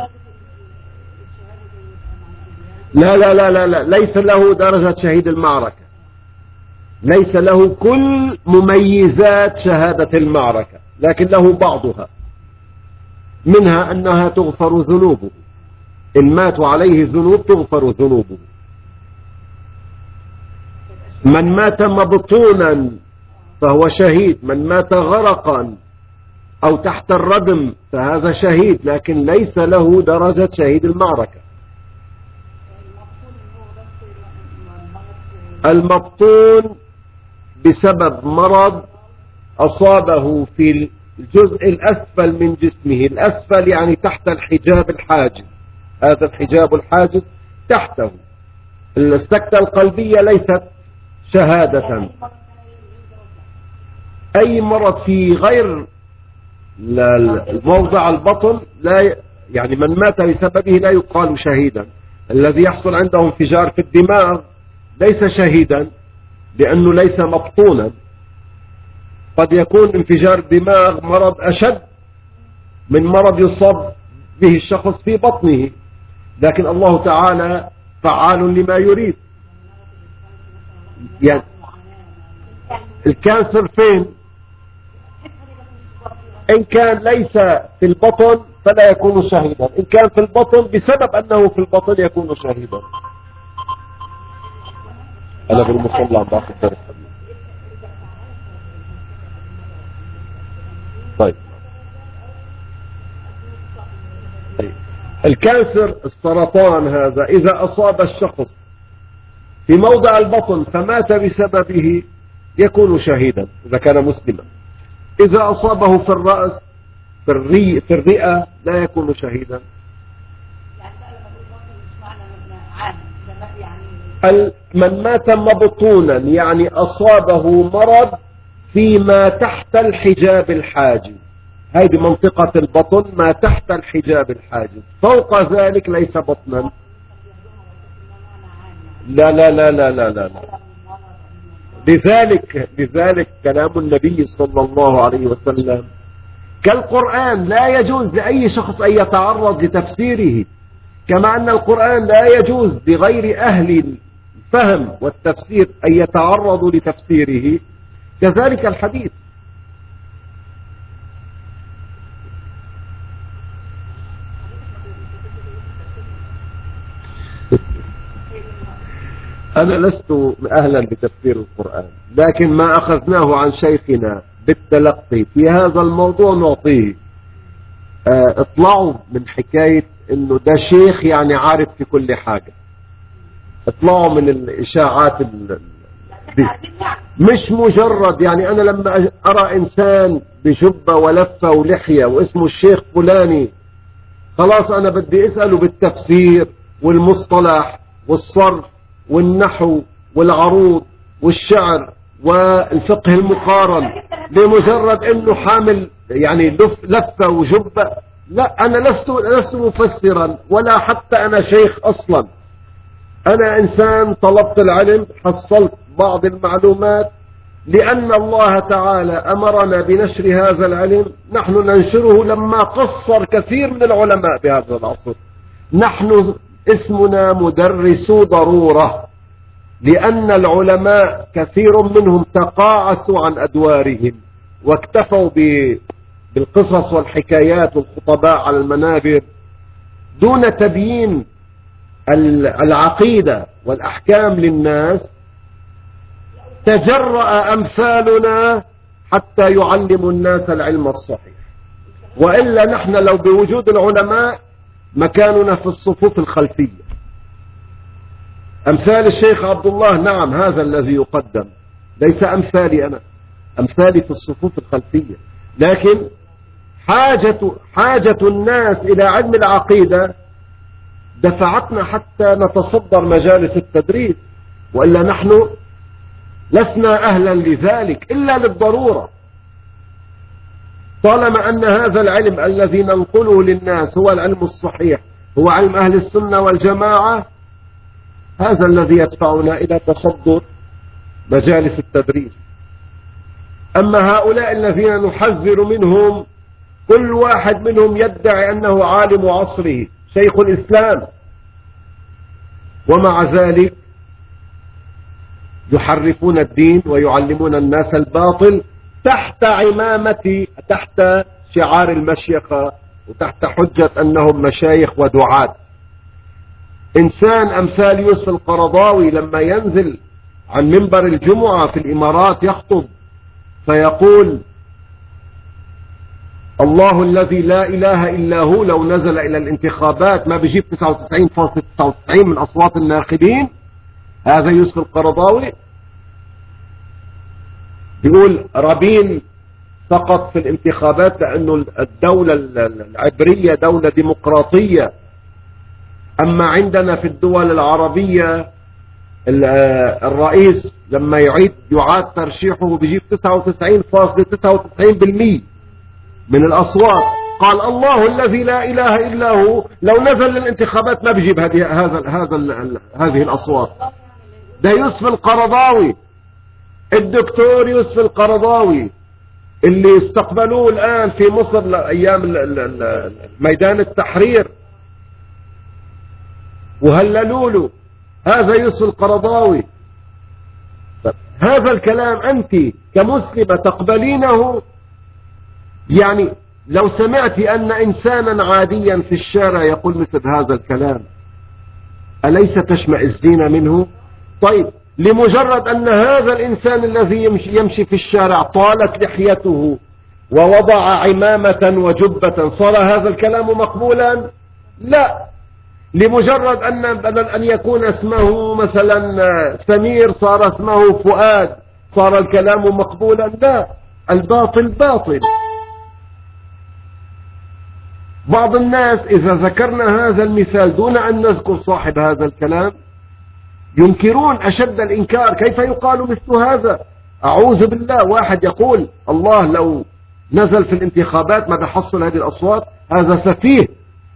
لا لا لا لا, لا. ليس له درجة شهيد المعركة، ليس له كل مميزات شهادة المعركة، لكن له بعضها، منها أنها تغفر ذنوبه، إن مات عليه ذنوب تغفر ذنوبه. من مات مبطونا فهو شهيد، من مات غرقا أو تحت الردم فهذا شهيد، لكن ليس له درجة شهيد المعركة. المبطون بسبب مرض أصابه في الجزء الأسفل من جسمه، الأسفل يعني تحت الحجاب الحاجز، هذا الحجاب الحاجز تحته. السكتة القلبية ليست شهادة. أي مرض في غير موضع البطن لا، يعني من مات بسببه لا يقال شهيدا. الذي يحصل عنده انفجار في الدماغ ليس شهيدا لأنه ليس مبطونا. قد يكون انفجار الدماغ مرض أشد من مرض يصاب به الشخص في بطنه، لكن الله تعالى فعال لما يريد. يعني الكانسر فين؟ إن كان ليس في البطن فلا يكون شهيدا، إن كان في البطن بسبب أنه في البطن يكون شهيدا. أنا في المصلى عم باخذ درس. طيب الكانسر السرطان هذا إذا أصاب الشخص في موضع البطن فمات بسببه يكون شهيدا إذا كان مسلما. إذا أصابه في الرأس في, الري في الرئة لا يكون شهيدا. من مات مبطونا يعني أصابه مرض فيما تحت الحجاب الحاجز، هذه منطقة البطن ما تحت الحجاب الحاجز، فوق ذلك ليس بطنا. لا لا لا لا لا لا, لا. لذلك لذلك كلام النبي صلى الله عليه وسلم كالقرآن لا يجوز لأي شخص أن يتعرض لتفسيره، كما أن القرآن لا يجوز لغير أهل الفهم والتفسير أن يتعرضوا لتفسيره، كذلك الحديث. أنا لست أهلا بتفسير القرآن، لكن ما أخذناه عن شيخنا بالتلقي في هذا الموضوع نعطيه. اه اطلعوا من حكاية انه ده شيخ يعني عارف في كل حاجة، اطلعوا من الإشاعات دي. مش مجرد يعني أنا لما أرى إنسان بجبة ولفة ولحية واسمه الشيخ فلاني خلاص أنا بدي أسأله بالتفسير والمصطلح والصرف والنحو والعروض والشعر والفقه المقارن، بمجرد انه حامل يعني لف لفة وجبة. لا، انا لست لست مفسرا ولا حتى انا شيخ اصلا. انا انسان طلبت العلم، حصلت بعض المعلومات لان الله تعالى امرنا بنشر هذا العلم، نحن ننشره لما قصر كثير من العلماء بهذا العصر. نحن اسمنا مدرسو ضرورة، لأن العلماء كثير منهم تقاعسوا عن أدوارهم واكتفوا بالقصص والحكايات والخطباء على المنابر دون تبيين العقيدة والأحكام للناس. تجرأ أمثالنا حتى يعلموا الناس العلم الصحيح، وإلا نحن لو بوجود العلماء مكاننا في الصفوف الخلفية. أمثال الشيخ عبد الله نعم هذا الذي يقدم، ليس أمثالي أنا، أمثالي في الصفوف الخلفية. لكن حاجة, حاجة الناس إلى علم العقيدة دفعتنا حتى نتصدر مجالس التدريس، وإلا نحن لسنا أهلا لذلك إلا للضرورة. طالما أن هذا العلم الذي ننقله للناس هو العلم الصحيح، هو علم أهل السنة والجماعة، هذا الذي يدفعنا إلى تصدر مجالس التدريس. أما هؤلاء الذين نحذر منهم كل واحد منهم يدعي أنه عالم عصره شيخ الإسلام، ومع ذلك يحرفون الدين ويعلمون الناس الباطل تحت عمامة، تحت شعار المشيخة، وتحت حجة أنهم مشايخ ودعاة. إنسان أمثال يوسف القرضاوي لما ينزل عن منبر الجمعة في الإمارات يخطب فيقول: الله الذي لا إله إلا هو لو نزل إلى الانتخابات ما بيجيب تسعة وتسعين فاصلة تسعة وتسعين من أصوات الناخبين. هذا يوسف القرضاوي بيقول رابين سقط في الانتخابات لأنه الدولة العبرية دولة ديمقراطية، أما عندنا في الدول العربية الرئيس لما يعيد يعاد ترشيحه بيجيب تسعة وتسعين فاصلة تسعة وتسعين بالمئة من الأصوات. قال الله الذي لا إله إلا هو لو نزل للانتخابات ما بيجيب هذه هذا هذا هذه الأصوات. ده يوسف القرضاوي، الدكتور يوسف القرضاوي اللي استقبلوه الآن في مصر أيام ميدان التحرير وهللوا له، هذا يوسف القرضاوي. هذا الكلام أنت كمسلمة تقبلينه؟ يعني لو سمعت أن إنسانا عاديا في الشارع يقول مثل هذا الكلام أليس تشمئزين منه؟ طيب لمجرد أن هذا الإنسان الذي يمشي, يمشي في الشارع طالت لحيته ووضع عمامة وجبة صار هذا الكلام مقبولا؟ لا. لمجرد أن بدل أن يكون اسمه مثلا سمير صار اسمه فؤاد صار الكلام مقبولا؟ لا، الباطل باطل. بعض الناس إذا ذكرنا هذا المثال دون أن نذكر صاحب هذا الكلام ينكرون أشد الإنكار. كيف يقال مثل هذا؟ أعوذ بالله. واحد يقول الله لو نزل في الانتخابات ما بيحصل هذه الأصوات، هذا سفيه.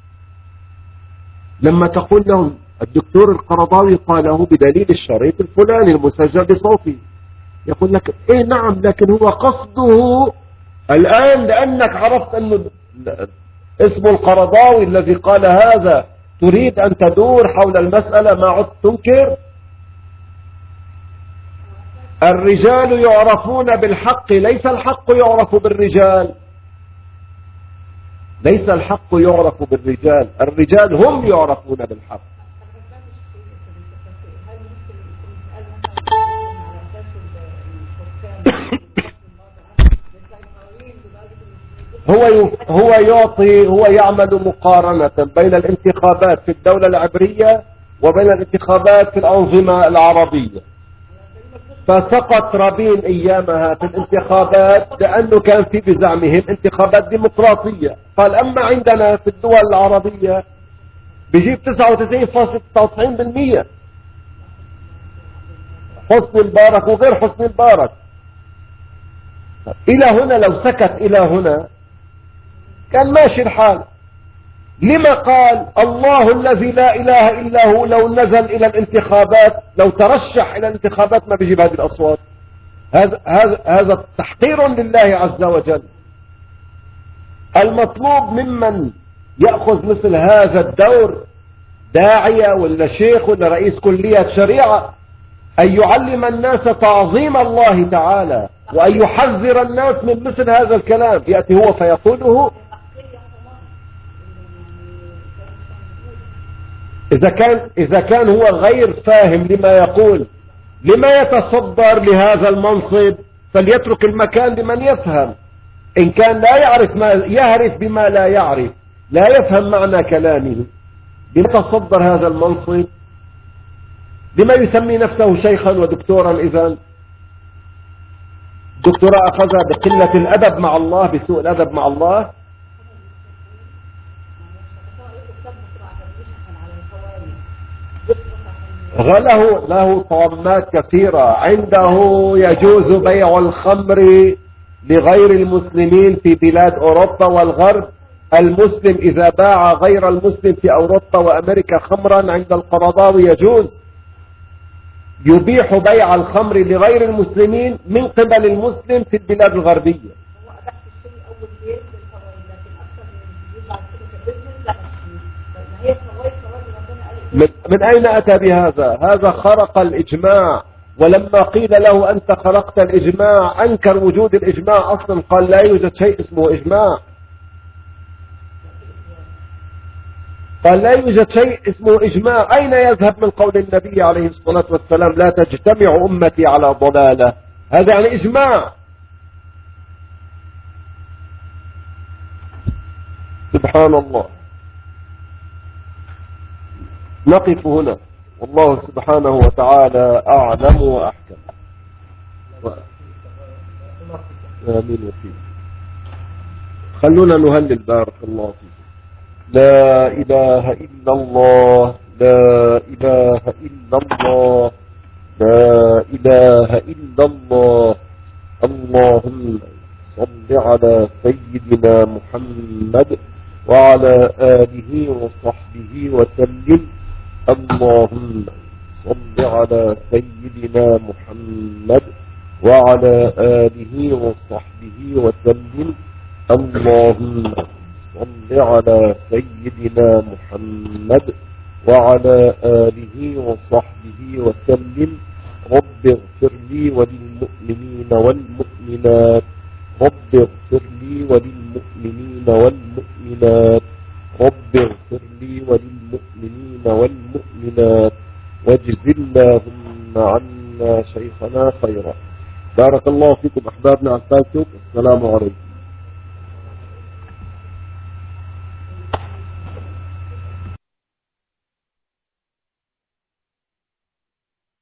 لما تقول لهم الدكتور القرضاوي قاله بدليل الشريط الفلاني المسجل بصوتي، يقول لك إيه نعم، لكن هو قصده الآن لأنك عرفت أنه اسم القرضاوي الذي قال هذا تريد أن تدور حول المسألة ما عدت تنكر. الرجال يعرفون بالحق، ليس الحق يعرف بالرجال، ليس الحق يعرف بالرجال، الرجال هم يعرفون بالحق. هو هو يعطي هو يعمل مقارنة بين الانتخابات في الدولة العبرية وبين الانتخابات في الأنظمة العربية. فسقط رابين أيامها في الانتخابات لأنه كان في بزعمهم انتخابات ديمقراطية. قال أما عندنا في الدول العربية بيجيب تسعة وتسعين فاصلة تسعة وتسعين بالمئة حسني مبارك وغير حسني مبارك. إلى هنا لو سكت إلى هنا كان ماشي الحال. لما قال الله الذي لا إله إلا هو لو نزل إلى الانتخابات لو ترشح إلى الانتخابات ما بيجيب هذه الأصوات؟ هذا هذا هذا تحقير لله عز وجل. المطلوب ممن يأخذ مثل هذا الدور داعية ولا شيخ ولا رئيس كلية شريعة أن يعلم الناس تعظيم الله تعالى وأن يحذر الناس من مثل هذا الكلام. يأتي هو فيقوله. إذا كان إذا كان هو غير فاهم لما يقول لما يتصدر لهذا المنصب؟ فليترك المكان لمن يفهم. إن كان لا يعرف ما يهرف بما لا يعرف لا يفهم معنى كلامه لما يتصدر هذا المنصب؟ لما يسمي نفسه شيخا ودكتورا؟ إذن دكتوراه أخذها بقلة الأدب مع الله، بسوء الأدب مع الله. وله له طامات كثيرة. عنده يجوز بيع الخمر لغير المسلمين في بلاد أوروبا والغرب. المسلم إذا باع غير المسلم في أوروبا وأمريكا خمرا عند القرضاوي يجوز. يبيح بيع الخمر لغير المسلمين من قبل المسلم في البلاد الغربية. من, من أين أتى بهذا؟ هذا خرق الإجماع، ولما قيل له أنت خرقت الإجماع أنكر وجود الإجماع أصلا، قال لا يوجد شيء اسمه إجماع، قال لا يوجد شيء اسمه إجماع. أين يذهب من قول النبي عليه الصلاة والسلام لا تجتمع أمتي على ضلالة؟ هذا يعني إجماع. سبحان الله. نقف هنا، والله سبحانه وتعالى أعلم وأحكم. آمين وفيك. خلونا نهلل بارك الله فيك. لا إله إلا الله، لا إله إلا الله، لا إله إلا الله. اللهم صل على سيدنا محمد وعلى آله وصحبه وسلم. اللهم صل على سيدنا محمد وعلى آله وصحبه وسلم. اللهم صل على سيدنا محمد وعلى آله وصحبه وسلم. رب اغفر لي وللمؤمنين والمؤمنات، رب اغفر لي وللمؤمنين والمؤمنات، رب اغفر لي وللمؤمنين والمؤمنات، واجز اللهم عنا شيخنا خيرا. بارك الله فيكم أحبابنا على الفيسبوك. السلام عليكم.